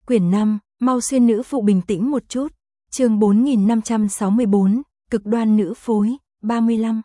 Quyển 5, mau xuyên nữ phụ bình tĩnh một chút. Chương 4564, cực đoan nữ phối, 35.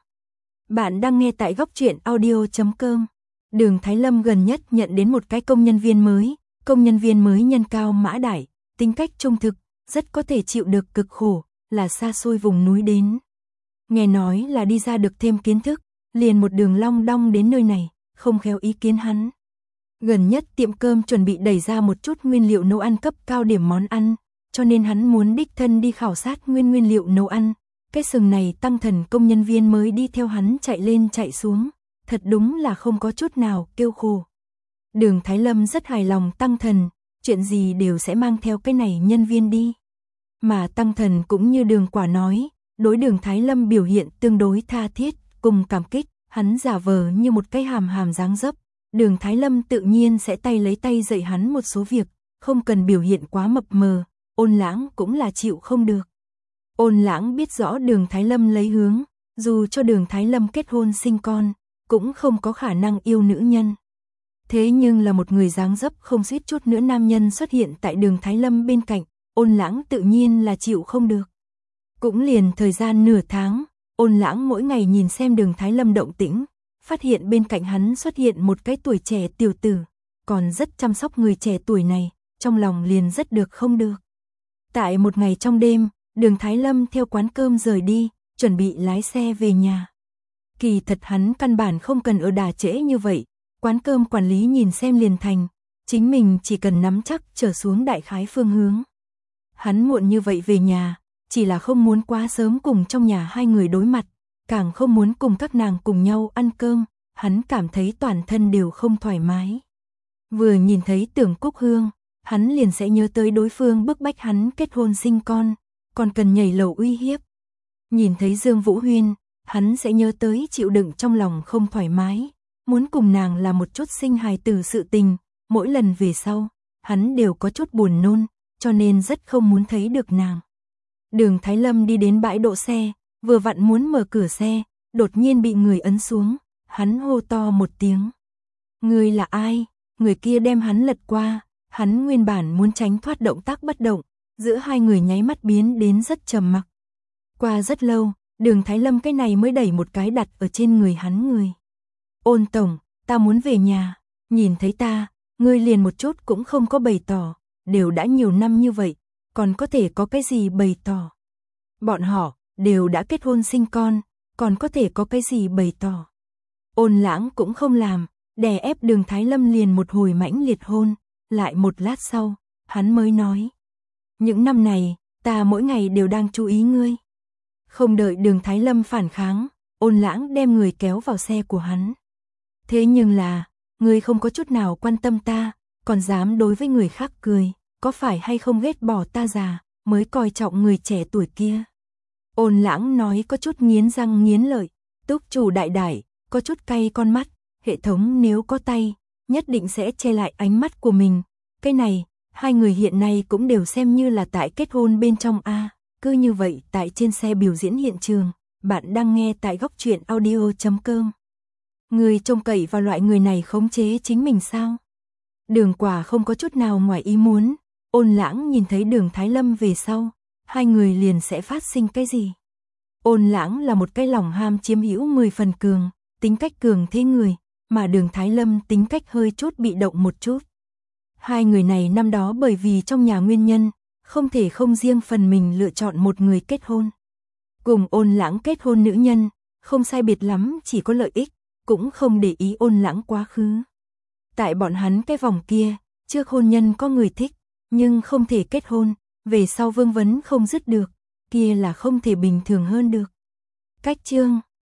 Bạn đang nghe tại góc truyện audio.com. Đường Thái Lâm gần nhất nhận đến một cái công nhân viên mới. Công nhân viên mới nhân cao mã đại, tính cách trung thực, rất có thể chịu được cực khổ, là xa xôi vùng núi đến. Nghe nói là đi ra được thêm kiến thức, liền một đường long đong đến nơi này, không khéo ý kiến hắn. Gần nhất tiệm cơm chuẩn bị đẩy ra một chút nguyên liệu nấu ăn cấp cao điểm món ăn, cho nên hắn muốn đích thân đi khảo sát nguyên liệu nấu ăn. Cái sừng này tăng thần công nhân viên mới đi theo hắn chạy lên chạy xuống, thật đúng là không có chút nào kêu khổ. Đường Thái Lâm rất hài lòng tăng thần, chuyện gì đều sẽ mang theo cái này nhân viên đi. Mà tăng thần cũng như Đường Quả nói, đối Đường Thái Lâm biểu hiện tương đối tha thiết, cùng cảm kích, hắn giả vờ như một cái hàm dáng dấp. Đường Thái Lâm tự nhiên sẽ tay lấy tay dạy hắn một số việc, không cần biểu hiện quá mập mờ. Ôn Lãng cũng là chịu không được. Ôn Lãng biết rõ Đường Thái Lâm lấy hướng, dù cho Đường Thái Lâm kết hôn sinh con, cũng không có khả năng yêu nữ nhân. Thế nhưng là một người dáng dấp không suýt chút nữa nam nhân xuất hiện tại Đường Thái Lâm bên cạnh, Ôn Lãng tự nhiên là chịu không được. Cũng liền thời gian nửa tháng, Ôn Lãng mỗi ngày nhìn xem Đường Thái Lâm động tĩnh, phát hiện bên cạnh hắn xuất hiện một cái tuổi trẻ tiểu tử, còn rất chăm sóc người trẻ tuổi này, trong lòng liền rất được không được. Tại một ngày trong đêm, Đường Thái Lâm theo quán cơm rời đi, chuẩn bị lái xe về nhà. Kỳ thật hắn căn bản không cần ở đà trễ như vậy, quán cơm quản lý nhìn xem liền thành, chính mình chỉ cần nắm chắc trở xuống đại khái phương hướng. Hắn muộn như vậy về nhà, chỉ là không muốn quá sớm cùng trong nhà hai người đối mặt, càng không muốn cùng các nàng cùng nhau ăn cơm, hắn cảm thấy toàn thân đều không thoải mái. Vừa nhìn thấy Tưởng Cúc Hương, hắn liền sẽ nhớ tới đối phương bức bách hắn kết hôn sinh con, còn cần nhảy lầu uy hiếp. Nhìn thấy Dương Vũ Huyên, hắn sẽ nhớ tới chịu đựng trong lòng không thoải mái, muốn cùng nàng làm một chút sinh hài tử sự tình, mỗi lần về sau, hắn đều có chút buồn nôn, cho nên rất không muốn thấy được nàng. Đường Thái Lâm đi đến bãi đỗ xe, vừa vặn muốn mở cửa xe, đột nhiên bị người ấn xuống, hắn hô to một tiếng. Người là ai? Người kia đem hắn lật qua, hắn nguyên bản muốn tránh thoát động tác bất động, giữa hai người nháy mắt biến đến rất trầm mặc. Qua rất lâu, Đường Thái Lâm cái này mới đẩy một cái đặt ở trên người hắn người. Ôn tổng, ta muốn về nhà, nhìn thấy ta, ngươi liền một chút cũng không có bày tỏ, đều đã nhiều năm như vậy, còn có thể có cái gì bày tỏ. Bọn họ đều đã kết hôn sinh con, còn có thể có cái gì bày tỏ. Ôn Lãng cũng không làm, đè ép Đường Thái Lâm liền một hồi mãnh liệt hôn, lại một lát sau, hắn mới nói. Những năm này, ta mỗi ngày đều đang chú ý ngươi. Không đợi Đường Thái Lâm phản kháng, Ôn Lãng đem người kéo vào xe của hắn. Thế nhưng là, ngươi không có chút nào quan tâm ta, còn dám đối với người khác cười, có phải hay không ghét bỏ ta già, mới coi trọng người trẻ tuổi kia. Ôn Lãng nói có chút nghiến răng nghiến lợi, túc chủ đại đại, có chút cay con mắt, hệ thống nếu có tay, nhất định sẽ che lại ánh mắt của mình. Cái này, hai người hiện nay cũng đều xem như là tại kết hôn bên trong a. Cứ như vậy tại trên xe biểu diễn hiện trường, bạn đang nghe tại góc truyện audio.com. Người trông cậy vào loại người này khống chế chính mình sao? Đường Quả không có chút nào ngoài ý muốn, Ôn Lãng nhìn thấy Đường Thái Lâm về sau, hai người liền sẽ phát sinh cái gì? Ôn Lãng là một cái lòng ham chiếm hữu 10 phần cường, tính cách cường thế người, mà Đường Thái Lâm tính cách hơi chút bị động một chút. Hai người này năm đó bởi vì trong nhà nguyên nhân, không thể không riêng phần mình lựa chọn một người kết hôn. Cùng Ôn Lãng kết hôn nữ nhân, không sai biệt lắm chỉ có lợi ích, cũng không để ý Ôn Lãng quá khứ. Tại bọn hắn cái vòng kia, trước hôn nhân có người thích, nhưng không thể kết hôn, về sau vương vấn không dứt được, kia là không thể bình thường hơn được. Cách chương